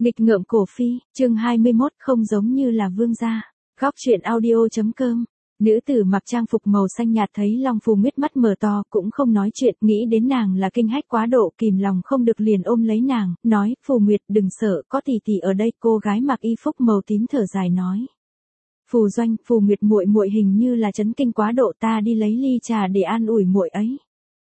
Nghịch ngợm cổ phi, chương 21 không giống như là vương gia. Góc truyện audio.com. Nữ tử mặc trang phục màu xanh nhạt thấy Long Phù Nguyệt mắt mở to cũng không nói chuyện, nghĩ đến nàng là kinh hách quá độ, kìm lòng không được liền ôm lấy nàng, nói, Phù Nguyệt đừng sợ, có tỷ tỷ ở đây. Cô gái mặc y phục màu tím thở dài nói. Phù Doanh, Phù Nguyệt muội muội hình như là chấn kinh quá độ, ta đi lấy ly trà để an ủi muội ấy.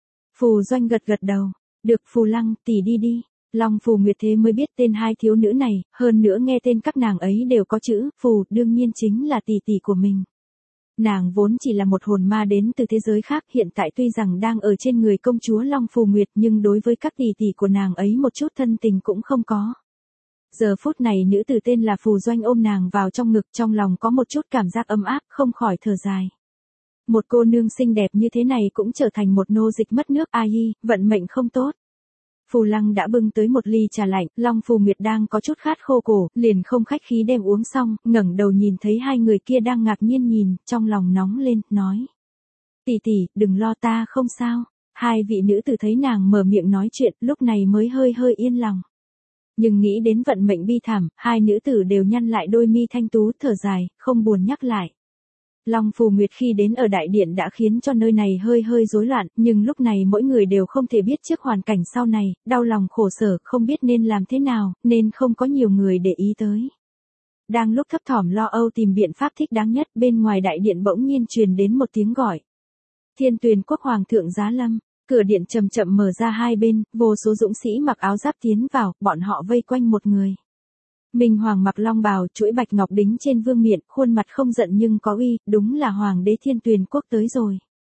Phù Doanh gật gật đầu, được Phù Lăng, tỷ đi đi. Long Phù Nguyệt thế mới biết tên hai thiếu nữ này, hơn nữa nghe tên các nàng ấy đều có chữ Phù, đương nhiên chính là tỷ tỷ của mình. Nàng vốn chỉ là một hồn ma đến từ thế giới khác, hiện tại tuy rằng đang ở trên người công chúa Long Phù Nguyệt nhưng đối với các tỷ tỷ của nàng ấy một chút thân tình cũng không có. Giờ phút này nữ tử tên là Phù Doanh ôm nàng vào trong ngực, trong lòng có một chút cảm giác ấm áp, không khỏi thở dài. Một cô nương xinh đẹp như thế này cũng trở thành một nô dịch mất nước, ai hi, vận mệnh không tốt. Phù Lăng đã bưng tới một ly trà lạnh, Long Phù Nguyệt đang có chút khát khô cổ, liền không khách khí đem uống xong, ngẩng đầu nhìn thấy hai người kia đang ngạc nhiên nhìn, trong lòng nóng lên, nói. Tỷ tỷ, đừng lo, ta không sao. Hai vị nữ tử thấy nàng mở miệng nói chuyện, lúc này mới hơi yên lòng. Nhưng nghĩ đến vận mệnh bi thảm, hai nữ tử đều nhăn lại đôi mi thanh tú, thở dài, không buồn nhắc lại. Long Phù Nguyệt khi đến ở đại điện đã khiến cho nơi này hơi rối loạn, nhưng lúc này mỗi người đều không thể biết trước hoàn cảnh sau này, đau lòng khổ sở, không biết nên làm thế nào, nên không có nhiều người để ý tới. Đang lúc thấp thỏm lo âu tìm biện pháp thích đáng nhất, bên ngoài đại điện bỗng nhiên truyền đến một tiếng gọi. Thiên Tuyền Quốc Hoàng thượng giá lâm, cửa điện chậm chậm mở ra hai bên, vô số dũng sĩ mặc áo giáp tiến vào, bọn họ vây quanh một người. Minh Hoàng mặc long bào, chuỗi bạch ngọc đính trên vương miện, khuôn mặt không giận nhưng có uy, đúng là Hoàng đế Thiên Tuyền Quốc tới rồi.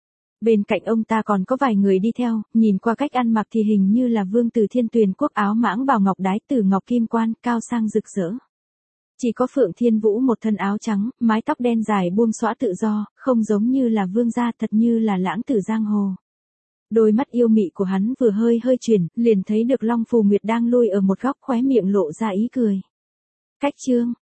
Bên cạnh ông ta còn có vài người đi theo, nhìn qua cách ăn mặc thì hình như là vương tử Thiên Tuyền Quốc, áo mãng bào ngọc đái từ ngọc kim quan, cao sang rực rỡ. Chỉ có Phượng Thiên Vũ một thân áo trắng, mái tóc đen dài buông xõa tự do, không giống như là vương gia, thật như là lãng tử giang hồ. Đôi mắt yêu mị của hắn vừa hơi chuyển, liền thấy được Long Phù Nguyệt đang lôi ở một góc, khóe miệng lộ ra ý cười. Cách chương,